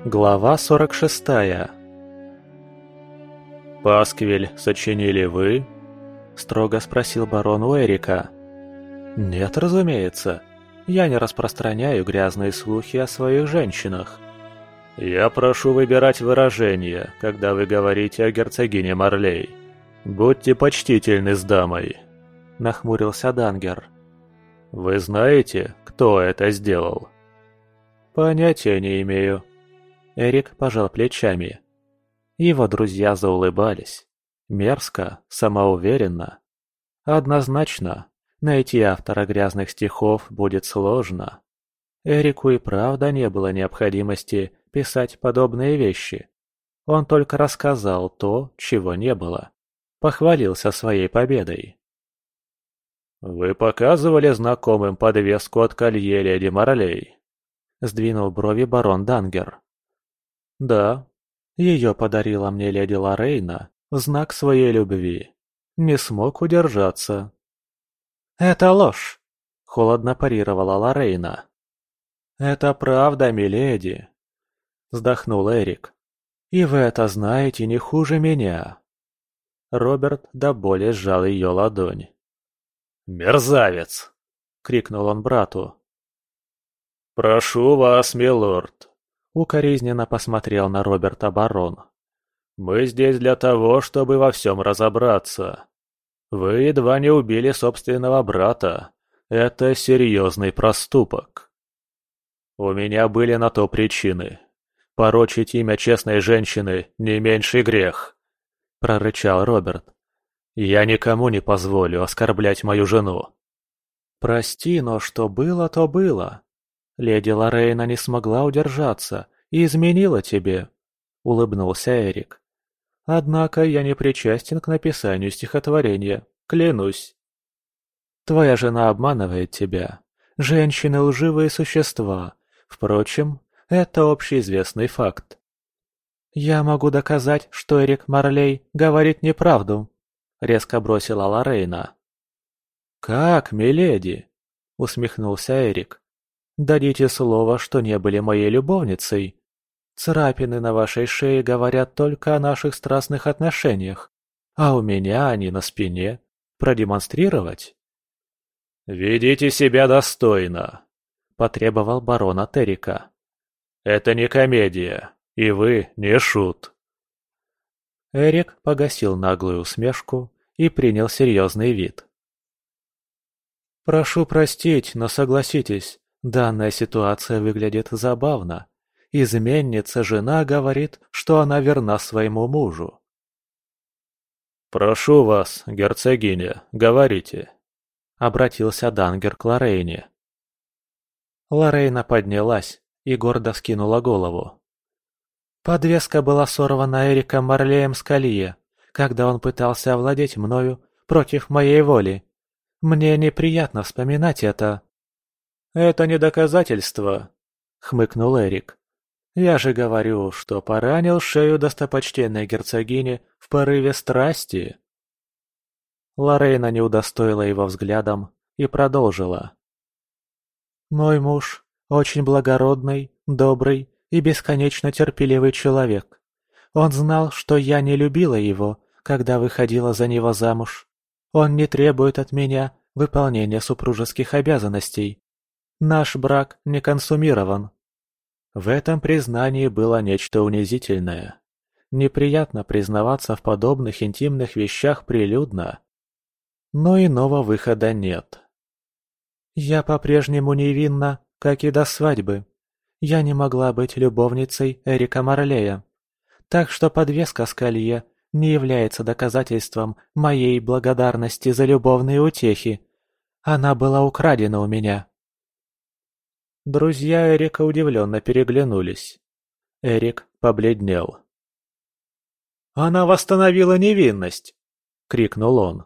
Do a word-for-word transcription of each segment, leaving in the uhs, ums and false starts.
Глава сорок шестая. «Пасквиль сочинили вы?» – строго спросил барон у Эрика. «Нет, разумеется. Я не распространяю грязные слухи о своих женщинах. Я прошу выбирать выражения, когда вы говорите о герцогине Марлей. Будьте почтительны с дамой», – нахмурился Дангер. «Вы знаете, кто это сделал?» «Понятия не имею». Эрик пожал плечами. Его друзья заулыбались. Мерзко, самоуверенно. Однозначно, найти автора грязных стихов будет сложно. Эрику и правда не было необходимости писать подобные вещи. Он только рассказал то, чего не было. Похвалился своей победой. «Вы показывали знакомым подвеску от колье леди Марлей?» Сдвинул брови барон Дангер. «Да, ее подарила мне леди Лорейна в знак своей любви. Не смог удержаться». «Это ложь!» — холодно парировала Лорейна. «Это правда, миледи!» — вздохнул Эрик. «И вы это знаете не хуже меня». Роберт до боли сжал ее ладонь. «Мерзавец!» — крикнул он брату. «Прошу вас, милорд!» — укоризненно посмотрел на Роберта барон. «Мы здесь для того, чтобы во всем разобраться. Вы едва не убили собственного брата. Это серьезный проступок». «У меня были на то причины. Порочить имя честной женщины – не меньший грех», – прорычал Роберт. «Я никому не позволю оскорблять мою жену». «Прости, но что было, то было. Леди Лорейна не смогла удержаться и изменила тебе», – улыбнулся Эрик. «Однако я не причастен к написанию стихотворения, клянусь». «Твоя жена обманывает тебя. Женщины – лживые существа. Впрочем, это общеизвестный факт». «Я могу доказать, что Эрик Марлей говорит неправду», — резко бросила Лорейна. «Как, миледи?» — усмехнулся Эрик. «Дадите слово, что не были моей любовницей. Царапины на вашей шее говорят только о наших страстных отношениях, а у меня они на спине. Продемонстрировать?» «Ведите себя достойно», — потребовал барон от Эрика. «Это не комедия, и вы не шут». Эрик погасил наглую усмешку и принял серьезный вид. «Прошу простить, но согласитесь, данная ситуация выглядит забавно. Изменница жена говорит, что она верна своему мужу». «Прошу вас, герцогиня, говорите», — обратился Дангер к Лорейне. Лорейна поднялась и гордо вскинула голову. «Подвеска была сорвана Эриком Марлеем с колье, когда он пытался овладеть мною против моей воли. Мне неприятно вспоминать это». «Это не доказательство», — хмыкнул Эрик. «Я же говорю, что поранил шею достопочтенной герцогини в порыве страсти». Лорейна не удостоила его взглядом и продолжила. «Мой муж очень благородный, добрый и бесконечно терпеливый человек. Он знал, что я не любила его, когда выходила за него замуж. Он не требует от меня выполнения супружеских обязанностей. Наш брак не консумирован». В этом признании было нечто унизительное. Неприятно признаваться в подобных интимных вещах прилюдно. Но иного выхода нет. «Я по-прежнему невинна, как и до свадьбы. Я не могла быть любовницей Эрика Марлея. Так что подвеска с колье не является доказательством моей благодарности за любовные утехи. Она была украдена у меня». Друзья Эрика удивленно переглянулись. Эрик побледнел. «Она восстановила невинность!» — крикнул он.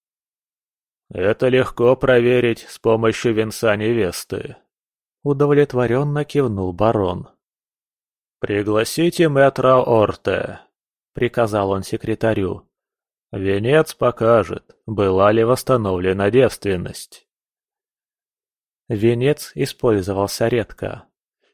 «Это легко проверить с помощью венца невесты», — удовлетворенно кивнул барон. «Пригласите мэтра Орте», — приказал он секретарю. «Венец покажет, была ли восстановлена девственность». Венец использовался редко.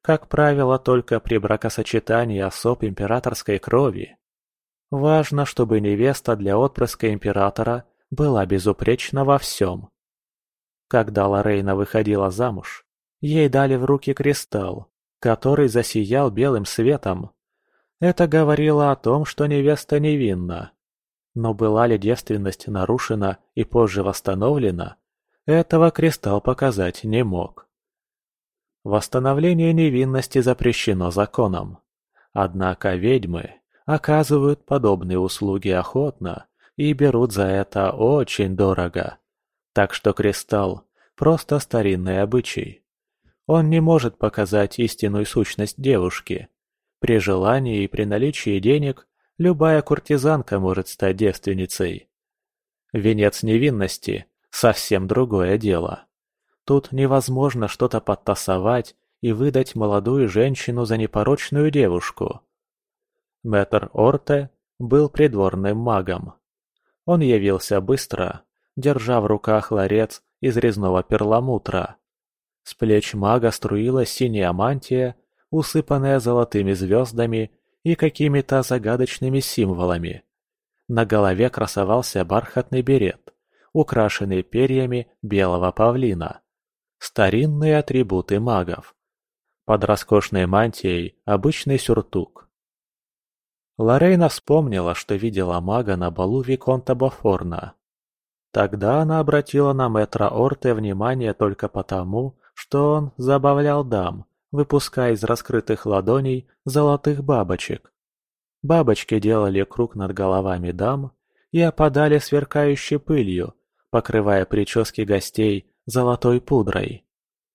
как правило, только при бракосочетании особ императорской крови. Важно, чтобы невеста для отпрыска императора была безупречна во всем. Когда Лорейна выходила замуж, ей дали в руки кристалл, который засиял белым светом. Это говорило о том, что невеста невинна. Но была ли девственность нарушена и позже восстановлена, этого кристалл показать не мог. Восстановление невинности запрещено законом. Однако ведьмы оказывают подобные услуги охотно и берут за это очень дорого. Так что кристалл – просто старинный обычай. Он не может показать истинную сущность девушки. При желании и при наличии денег любая куртизанка может стать девственницей. Венец невинности – совсем другое дело. Тут невозможно что-то подтасовать и выдать молодую женщину за непорочную девушку. Мэтр Орте был придворным магом. Он явился быстро, держа в руках ларец из резного перламутра. С плеч мага струилась синяя мантия, усыпанная золотыми звездами и какими-то загадочными символами. На голове красовался бархатный берет, украшенный перьями белого павлина. Старинные атрибуты магов. Под роскошной мантией обычный сюртук. Лорейна вспомнила, что видела мага на балу виконта Бофорна. Тогда она обратила на мэтра Орте внимание только потому, что он забавлял дам, выпуская из раскрытых ладоней золотых бабочек. Бабочки делали круг над головами дам и опадали сверкающей пылью, покрывая прически гостей золотой пудрой.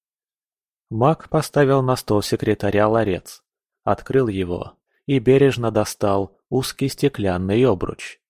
Маг поставил на стол секретаря ларец, открыл его и бережно достал узкий стеклянный обруч.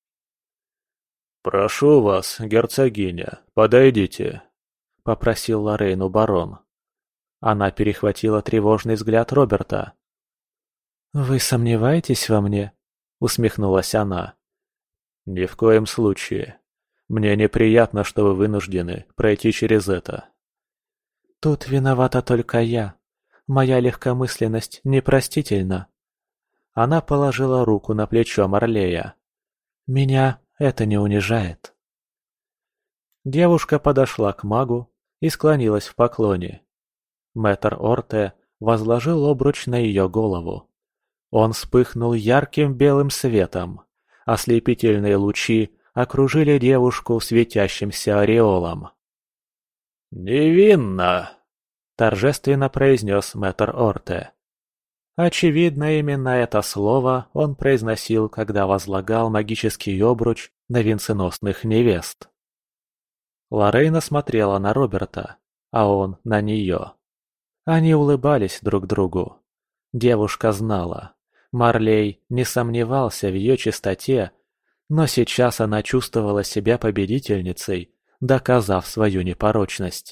«Прошу вас, герцогиня, подойдите», — попросил Лорейну барон. Она перехватила тревожный взгляд Роберта. «Вы сомневаетесь во мне?» — усмехнулась она. «Ни в коем случае. Мне неприятно, что вы вынуждены пройти через это». «Тут виновата только я. Моя легкомысленность непростительна». Она положила руку на плечо Марлея. «Меня это не унижает». Девушка подошла к магу и склонилась в поклоне. Мэтр Орте возложил обруч на ее голову. Он вспыхнул ярким белым светом. Ослепительные лучи окружили девушку светящимся ореолом. «Невинно!» – торжественно произнес мэтр Орте. Очевидно, именно это слово он произносил, когда возлагал магический обруч на венценосных невест. Лорейна смотрела на Роберта, а он на нее. Они улыбались друг другу. Девушка знала. Марлей не сомневался в ее чистоте, но сейчас она чувствовала себя победительницей, доказав свою непорочность.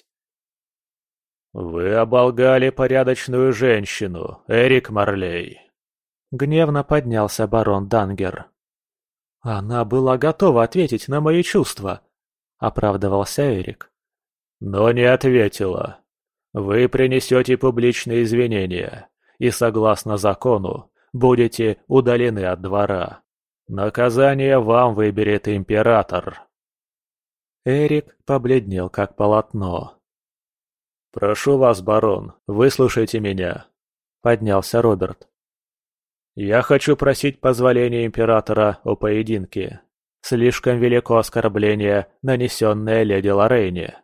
«Вы оболгали порядочную женщину, Эрик Марлей!» Гневно поднялся барон Дангер. «Она была готова ответить на мои чувства», — оправдывался Эрик. «Но не ответила. Вы принесете публичные извинения и, согласно закону, будете удалены от двора. Наказание вам выберет император». Эрик побледнел как полотно. «Прошу вас, барон, выслушайте меня», — поднялся Роберт. «Я хочу просить позволения императора о поединке. Слишком велико оскорбление, нанесенное леди Лорейне».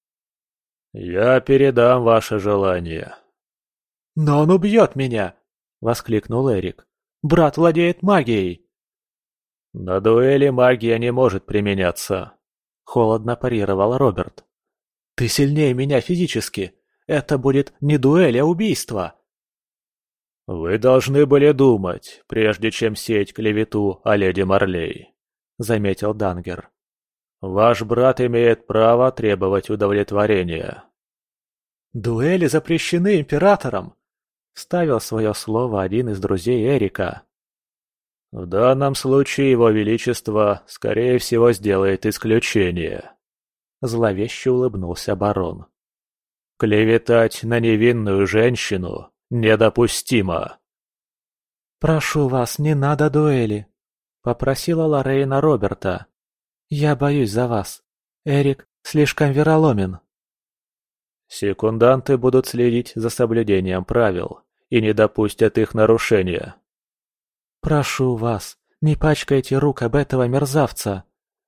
«Я передам ваше желание». «Но он убьет меня!» — воскликнул Эрик. «Брат владеет магией!» «На дуэли магия не может применяться», — холодно парировал Роберт. «Ты сильнее меня физически. Это будет не дуэль, а убийство». «Вы должны были думать, прежде чем сеять клевету о леди Марлей», — заметил Дангер. «Ваш брат имеет право требовать удовлетворения». «Дуэли запрещены императором», — вставил свое слово один из друзей Эрика. «В данном случае его величество, скорее всего, сделает исключение», — зловеще улыбнулся барон. «Клеветать на невинную женщину недопустимо!» «Прошу вас, не надо дуэли», — попросила Лорейна Роберта. «Я боюсь за вас. Эрик слишком вероломен». «Секунданты будут следить за соблюдением правил и не допустят их нарушения». «Прошу вас, не пачкайте рук об этого мерзавца».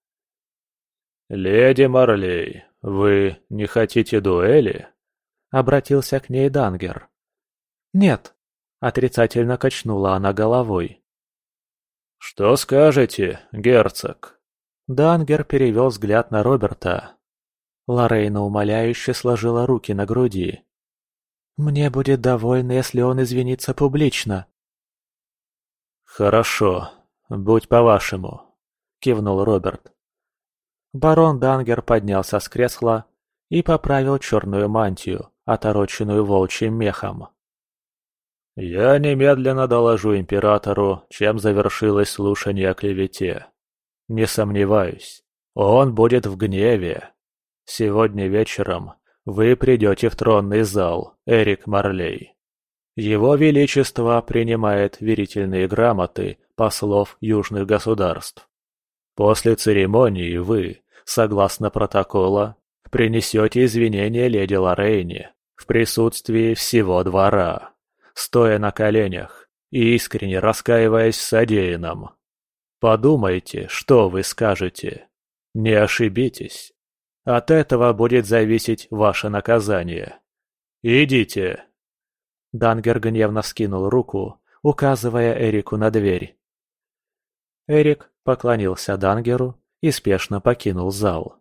«Леди Марлей, вы не хотите дуэли?» — обратился к ней Дангер. «Нет», — отрицательно качнула она головой. «Что скажете, герцог?» Дангер перевел взгляд на Роберта. Лорейна умоляюще сложила руки на груди. «Мне будет довольно, если он извинится публично». «Хорошо, будь по-вашему», — кивнул Роберт. Барон Дангер поднялся с кресла и поправил черную мантию, отороченную волчьим мехом. «Я немедленно доложу императору, чем завершилось слушание о клевете. Не сомневаюсь, он будет в гневе. Сегодня вечером вы придете в тронный зал, Эрик Марлей. Его Величество принимает верительные грамоты послов южных государств. После церемонии вы, согласно протокола, принесете извинения леди Лорейне в присутствии всего двора, стоя на коленях и искренне раскаиваясь в содеянном. Подумайте, что вы скажете. Не ошибитесь. От этого будет зависеть ваше наказание. Идите!» Дангер гневно вскинул руку, указывая Эрику на дверь. Эрик поклонился Дангеру и спешно покинул зал.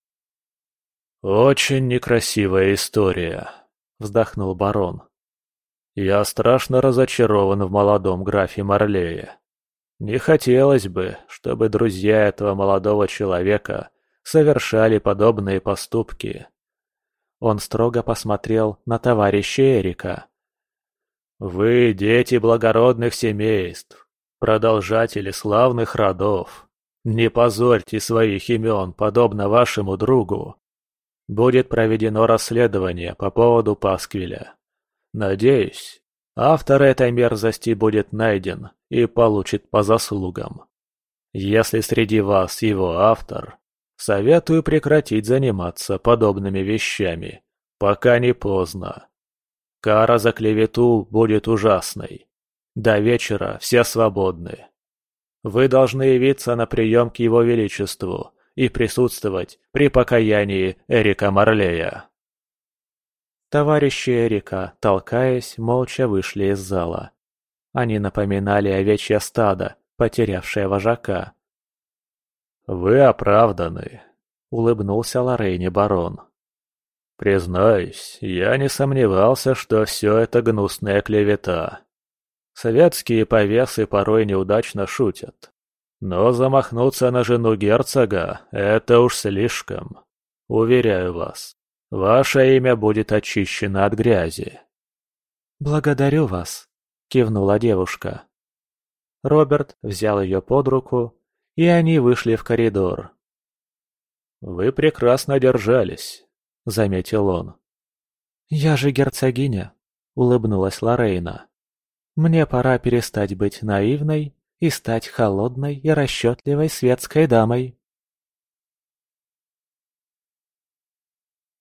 «Очень некрасивая история», — вздохнул барон. «Я страшно разочарован в молодом графе Марлее. Не хотелось бы, чтобы друзья этого молодого человека совершали подобные поступки». Он строго посмотрел на товарища Эрика. «Вы дети благородных семейств, продолжатели славных родов. Не позорьте своих имен, подобно вашему другу. Будет проведено расследование по поводу пасквиля. Надеюсь, автор этой мерзости будет найден и получит по заслугам. Если среди вас его автор, советую прекратить заниматься подобными вещами, пока не поздно. Кара за клевету будет ужасной. До вечера все свободны. Вы должны явиться на прием к его величеству и присутствовать при покаянии Эрика Марлея». Товарищи Эрика, толкаясь, молча вышли из зала. Они напоминали овечье стадо, потерявшее вожака. «Вы оправданы», — улыбнулся Лорейне барон. «Признаюсь, я не сомневался, что все это гнусная клевета. Советские повесы порой неудачно шутят. Но замахнуться на жену герцога – это уж слишком. Уверяю вас, ваше имя будет очищено от грязи». «Благодарю вас», – кивнула девушка. Роберт взял ее под руку, и они вышли в коридор. «Вы прекрасно держались», — заметил он. «Я же герцогиня», — улыбнулась Лорейна. «Мне пора перестать быть наивной и стать холодной и расчетливой светской дамой».